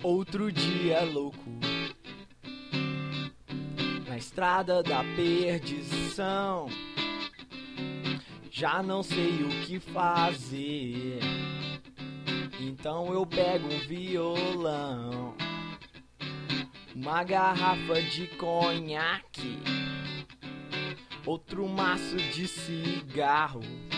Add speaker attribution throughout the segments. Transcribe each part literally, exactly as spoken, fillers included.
Speaker 1: Outro dia louco na estrada da perdição, já não sei o que fazer, então eu pego um violão, uma garrafa de conhaque, outro maço de cigarro.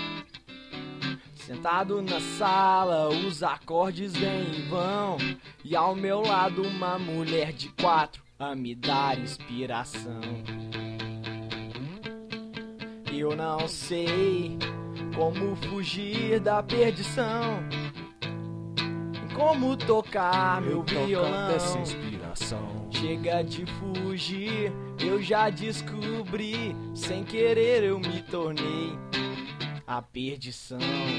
Speaker 1: Sentado na sala, os acordes vêm e vão, e ao meu lado uma mulher de quatro a me dar inspiração. Eu não sei como fugir da perdição, como tocar meu violão.
Speaker 2: Dessa inspiração.
Speaker 1: Chega de fugir, eu já descobri, sem querer eu me tornei a perdição.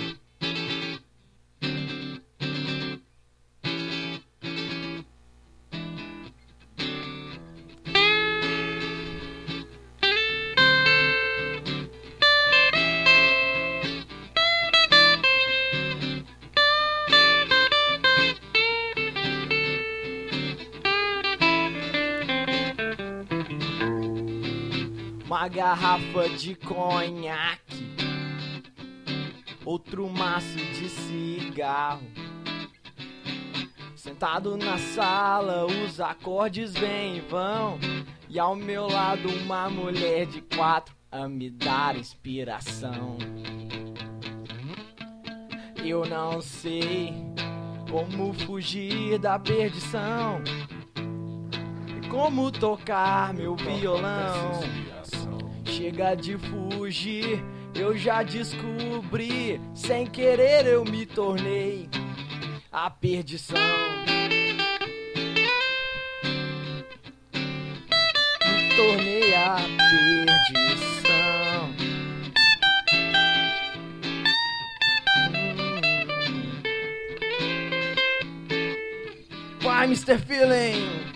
Speaker 1: Uma garrafa de conhaque, outro maço de cigarro. Sentado na sala, os acordes vêm e vão, e ao meu lado uma mulher de quatro a me dar inspiração. Eu não sei como fugir da perdição, como tocar meu violão. Chega de fugir, eu já descobri, sem querer eu me tornei a perdição. Me tornei a perdição. Hum. Vai, mister Feeling!